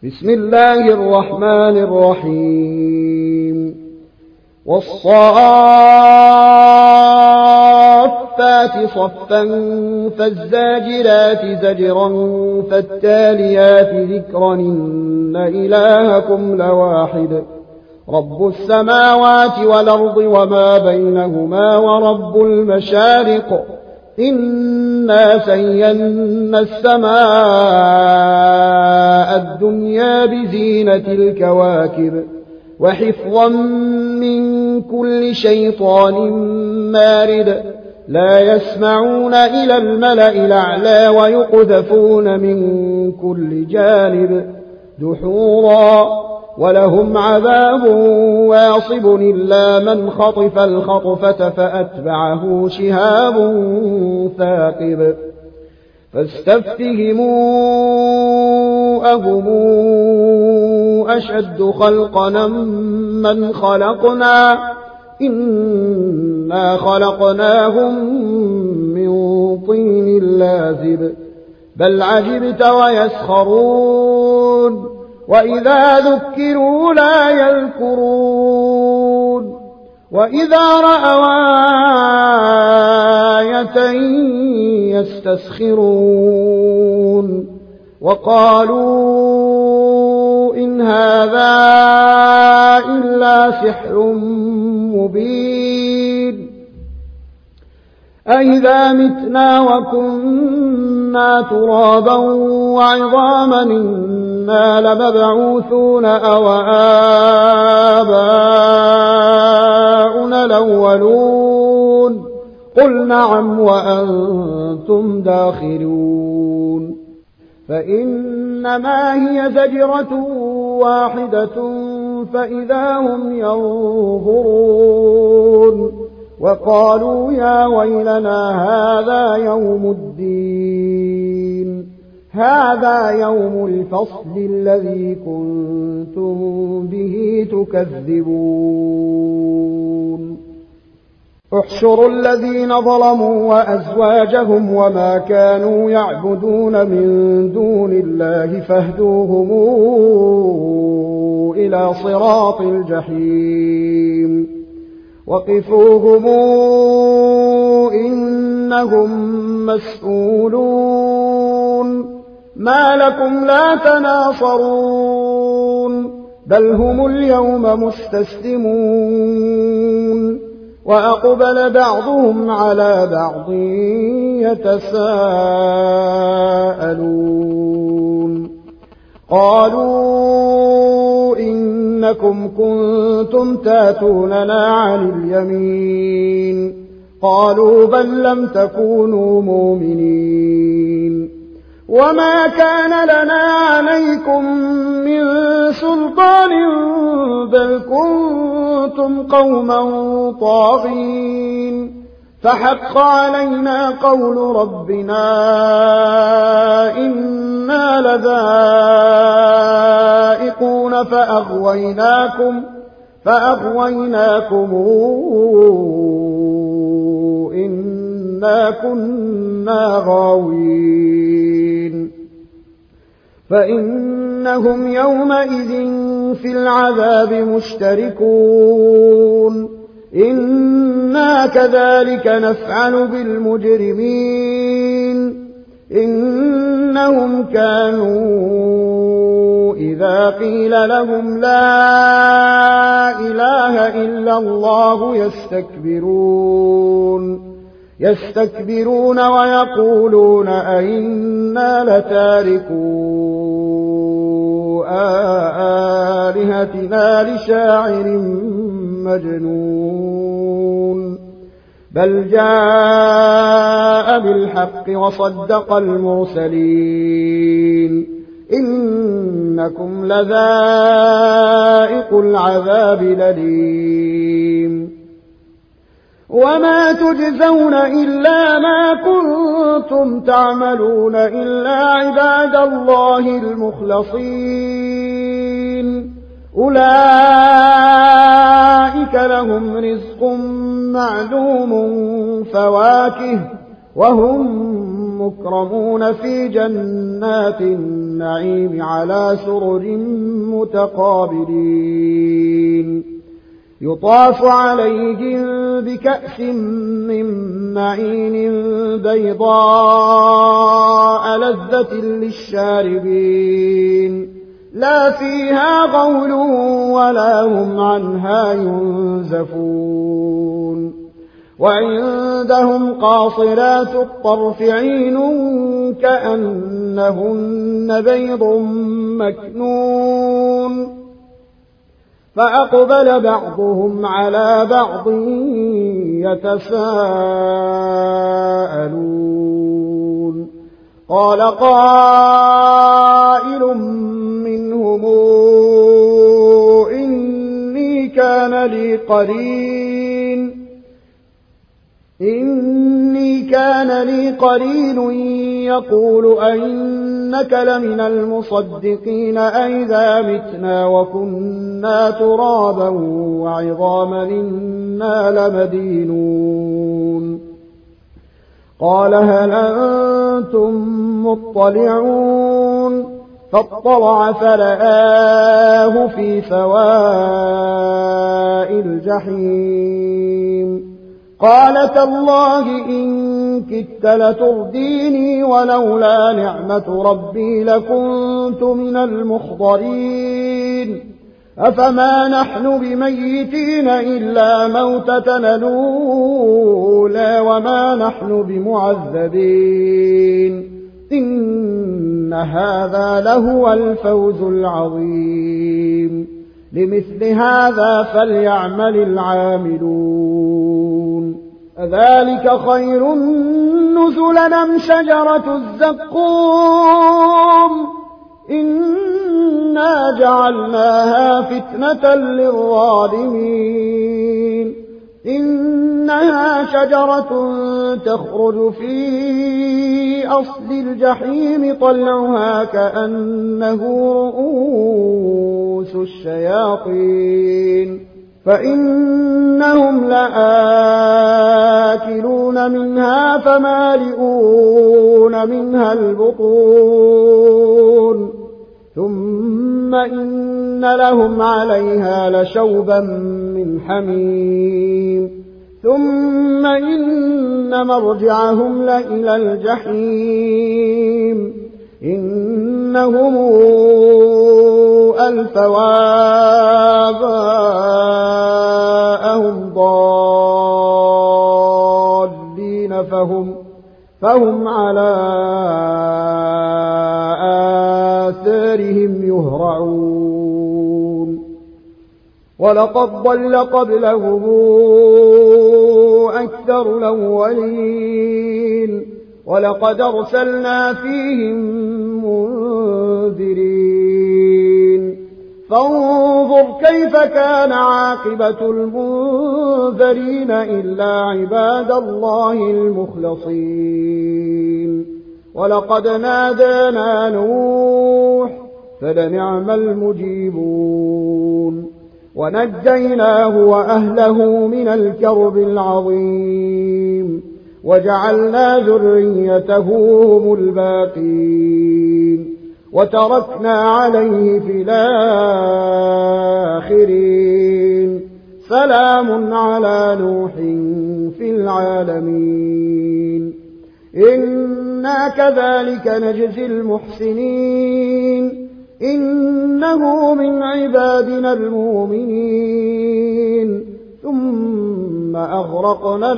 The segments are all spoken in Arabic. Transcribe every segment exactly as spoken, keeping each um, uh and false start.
بسم الله الرحمن الرحيم والصافات صفا فالزاجرات زجرا فالتاليات ذكرا إن إلهكم لواحد رب السماوات والأرض وما بينهما ورب المشارق إنا زينا السماء الدنيا بزينة الكواكب وحفظا من كل شيطان مارد لا يسمعون إلى الملأ الأعلى ويقذفون من كل جانب دحورا ولهم عذاب واصب إلا من خطف الخطفة فأتبعه شهاب ثاقب فاستفتهموا أهم أشد خلقنا من خلقنا إنا خلقناهم من طين لازب بل عجبت ويسخرون وإذا ذكروا لا يذكرون وإذا رأوا آية يستسخرون وقالوا إن هذا إلا سحر مبين أإذا متنا وكنا ترابا وعظاما إنا لمبعوثون أو آباؤنا الأولون قل نعم وأنتم داخرون فإنما هي زجرة واحدة فإذا هم ينظرون وقالوا يا ويلنا هذا يوم الدين هذا يوم الفصل الذي كنتم به تكذبون احشروا الذين ظلموا وأزواجهم وما كانوا يعبدون من دون الله فاهدوهم إلى صراط الجحيم وقفوهم إنهم مسؤولون ما لكم لا تناصرون بل هم اليوم مستسلمون وأقبل بعضهم على بعض يتساءلون قالوا إنكم كنتم تاتوننا عن اليمين قالوا بل لم تكونوا مؤمنين وما كان لنا عليكم من سلطان بل كنتم قوما طاغين فحق علينا قول ربنا إنا لذائقون فأغويناكم فأغويناكم إنا كنا غاوين فإنهم يومئذ في العذاب مشتركون إنا كذلك نفعل بالمجرمين إنهم كانوا إذا قيل لهم لا إله إلا الله يستكبرون يستكبرون ويقولون أئنا لتاركو آلهتنا لشاعر مجنون بل جاء بالحق وصدق المرسلين إنكم لذائق العذاب الأليم وما تجزون إلا ما كنتم تعملون إلا عباد الله المخلصين أولئك لهم رزق معلوم فواكه وهم مكرمون في جنات النعيم على سرر متقابلين يطاف عليهم بكأس من معين بيضاء لذة للشاربين لا فيها غول ولا هم عنها ينزفون وعندهم قاصرات الطرف عين كأنهن بيض مكنون فأقبل بعضهم على بعض يتساءلون قال قائل منهم إني كان لي قرين إني كان لي قرين يقول أئنك لمن المصدقين أئذا متنا وكنا ترابا وعظاما إنا لمدينون قال هل أنتم مطلعون فاطلع فرآه في سواء الجحيم قال تالله إن كدت لترديني ولولا نعمة ربي لكنت من المحضرين أفما نحن بميتين إلا موتتنا الأولى وما نحن بمعذبين إن هذا لهو الفوز العظيم لمثل هذا فليعمل العاملون أذلك خير نزلا أم شجرة الزقوم إنا جعلناها فتنة للظالمين إنها شجرة تخرج في أصل الجحيم طلعها كأنه رؤوس الشياطين فإنهم لآكلون منها فمالئون منها البطون ثم إن لهم عليها لشوبا من حميم ثم إن مرجعهم لإلى الجحيم إنهم ألفوا آباءهم ضالين فهم, فهم على آثارهم يهرعون ولقد ضل قبلهم أكثر الأولين ولقد أرسلنا فيهم منذرين فانظر كيف كان عاقبة المنذرين إلا عباد الله المخلصين ولقد نادانا نوح فلنعم المجيبون ونجيناه وأهله من الكرب العظيم وجعلنا ذريته هم الباقين وتركنا عليه في الآخرين سلام على نوح في العالمين إنا كذلك نجزي المحسنين إنه من عبادنا المؤمنين ثم أغرقنا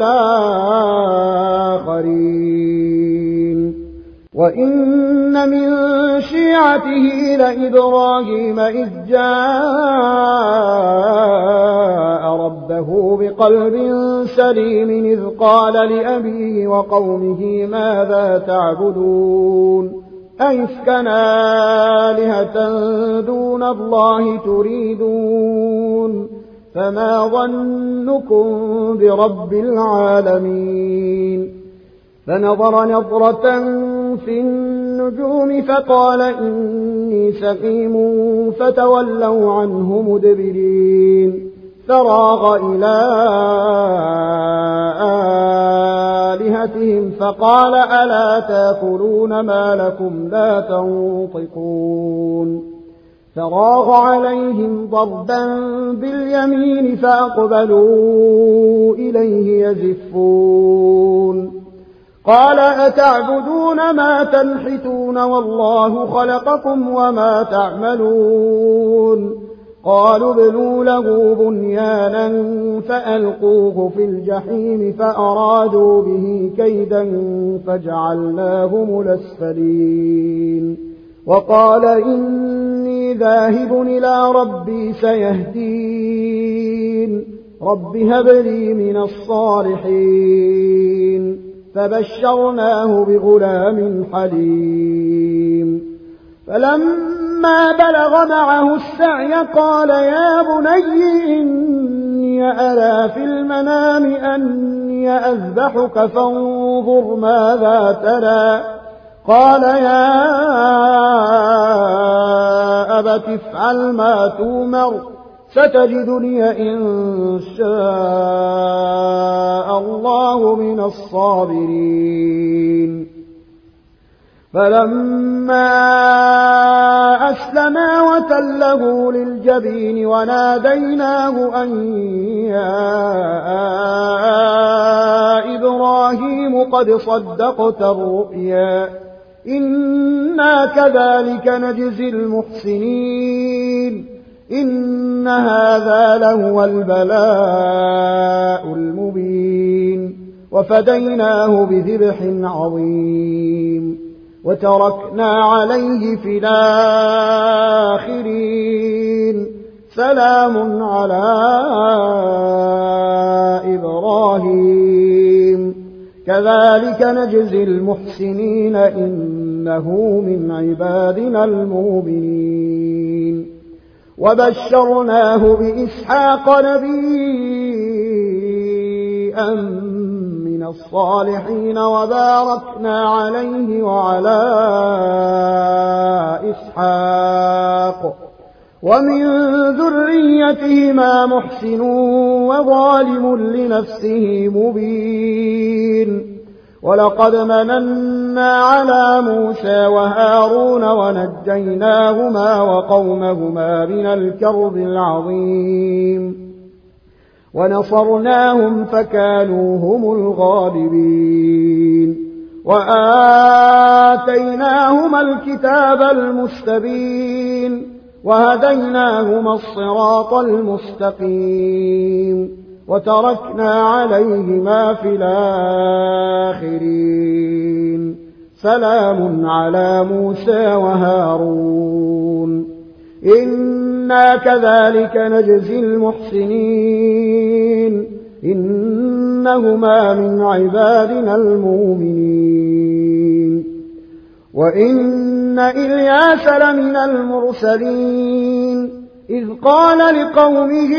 الآخرين وإن من شيعته لإبراهيم إذ جاء ربه بقلب سليم إذ قال لأبيه وقومه ماذا تعبدون أئفكا آلهة دون الله تريدون فما ظنكم برب العالمين فنظر نظرة في النجوم فقال إني سقيم فتولوا عنه مدبرين فراغ إلى آلهتهم فقال ألا تأكلون ما لكم لا تنطقون فراغ عليهم ضربا باليمين فأقبلوا إليه يزفون قال أتعبدون ما تنحتون والله خلقكم وما تعملون قالوا ابنوا له بنيانا فألقوه في الجحيم فأرادوا به كيدا فجعلناهم الأسفلين وقال إني ذاهب إلى ربي سيهدين رب هب لي من الصالحين فبشرناه بغلام حليم فلما بلغ معه السعي قال يا بني إني أرى في المنام أني أذبحك فانظر ماذا ترى قال يا أبت افعل ما تؤمر ستجدني إن شاء الله من الصابرين فلما أسلما وتله للجبين وناديناه أن يا إبراهيم قد صدقت الرؤيا إنا كذلك نجزي المحسنين إن هذا لهو البلاء المبين وفديناه بذبح عظيم وتركنا عليه في الآخرين سلام على إبراهيم كذلك نجزي المحسنين إنه من عبادنا المؤمنين وبشرناه بإسحاق نبيا من الصالحين وباركنا عليه وعلى إسحاق ومن ذريتهما محسن وظالم لنفسه مبين ولقد مننا على موسى وهارون ونجيناهما وقومهما من الكرب العظيم ونصرناهم فكانوا هم الغالبين وآتيناهما الكتاب المستبين وهديناهما الصراط المستقيم وتركنا عليهما في الآخرين سلام على موسى وهارون إنا كذلك نجزي المحسنين إنهما من عبادنا المؤمنين وإن إلياس لمن المرسلين إذ قال لقومه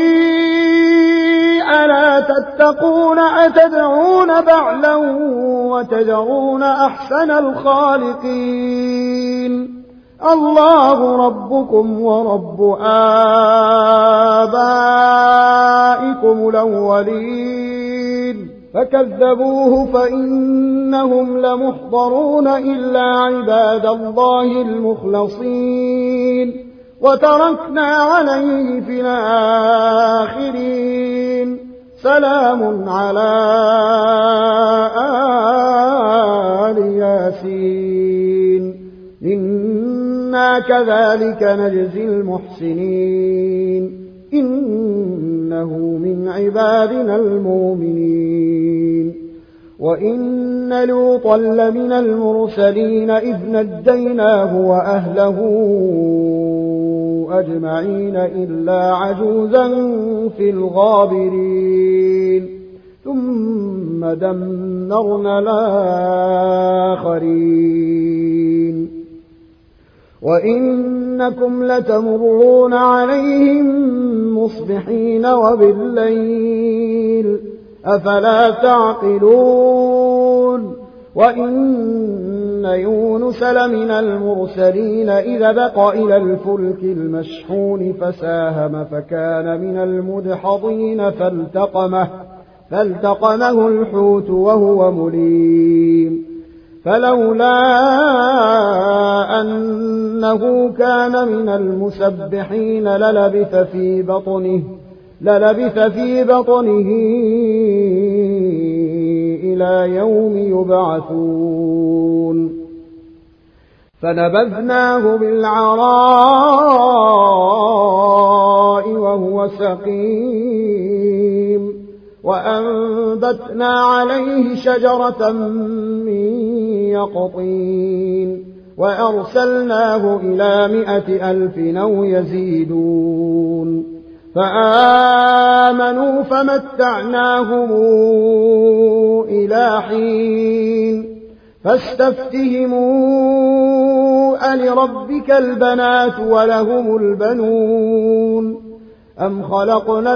ألا تتقون أتدعون بعلا وتدعون أحسن الخالقين الله ربكم ورب آبائكم الأولين فكذبوه فإنهم لمحضرون إلا عباد الله المخلصين وتركنا عليه في الآخرين سلام على آل ياسين إنا كذلك نجزي المحسنين إنه من عبادنا المؤمنين وإن لوطا لمن المرسلين إذ نجيناه وأهله أجمعين إلا عجوزا في الغابرين ثم دمرنا الآخرين وإنكم لتمرون عليهم مصبحين وبالليل أفلا تعقلون وإن يونس لمن المرسلين إذا بق إلى الفلك المشحون فساهم فكان من المدحضين فالتقمه فالتقمه الحوت وهو مليم فلولا أنه كان من المسبحين للبث في بطنه للبث في بطنه إلى يوم يبعثون فنبذناه بالعراء وهو سقيم وأنبتنا عليه شجرة من يقطين وأرسلناه إلى مائة ألف أو يزيدون فآمنوا فمتعناهم إلى حين فاستفتهموا ألربك البنات ولهم البنون أم خلقنا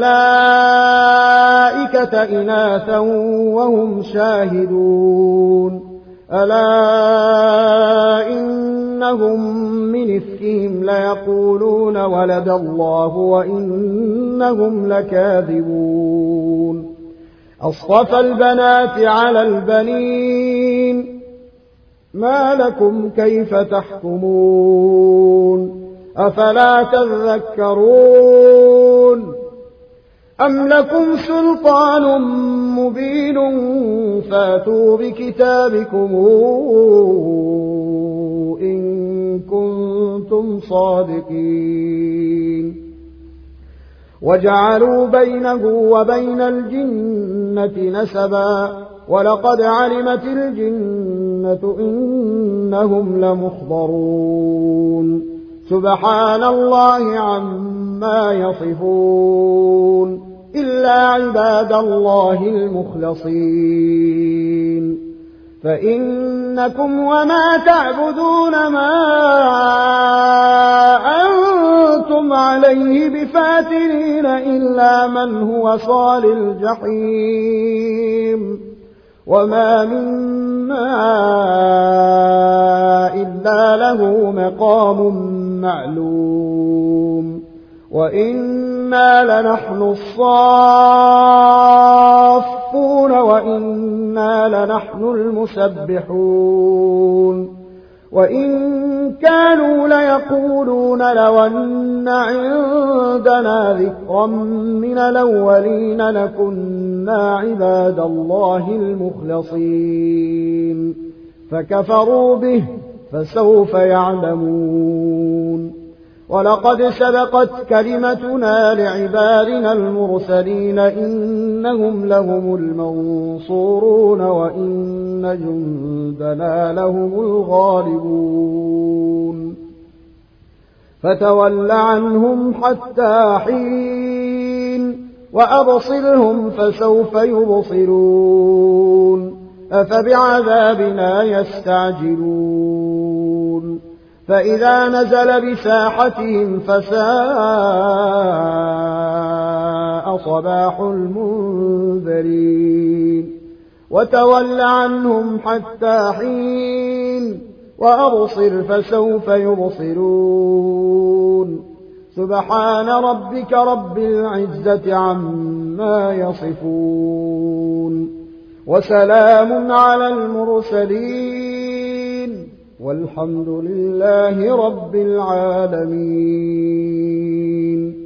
الملائكة إناثا وهم شاهدون ألا إنهم من إفكهم ليقولون ولد الله وإنهم لكاذبون أصطفى البنات على البنين ما لكم كيف تحكمون أفلا تذكرون أم لكم سلطان مبين فاتوا بكتابكم إن كنتم صادقين وجعلوا بينه وبين الجنة نسبا ولقد علمت الجنة إنهم لمحضرون سبحان الله عما يصفون إلا عباد الله المخلصين فإنكم وما تعبدون ما أنتم عليه بفاتنين إلا من هو صال الجحيم وما منا إلا له مقام معلوم وإنا لنحن الصافون وإنا لنحن المسبحون وإن كانوا ليقولون لو أن عندنا ذكرا من الأولين لكنا عباد الله المخلصين فكفروا به فسوف يعلمون ولقد سبقت كلمتنا لعبادنا المرسلين إنهم لهم المنصورون وإن جندنا لهم الغالبون فتول عنهم حتى حين وأبصرهم فسوف يبصرون أفبعذابنا يستعجلون فإذا نزل بساحتهم فساء صباح المنذرين وتول عنهم حتى حين وأبصر فسوف يبصرون سبحان ربك رب العزة عما يصفون وسلام على المرسلين والحمد لله رب العالمين.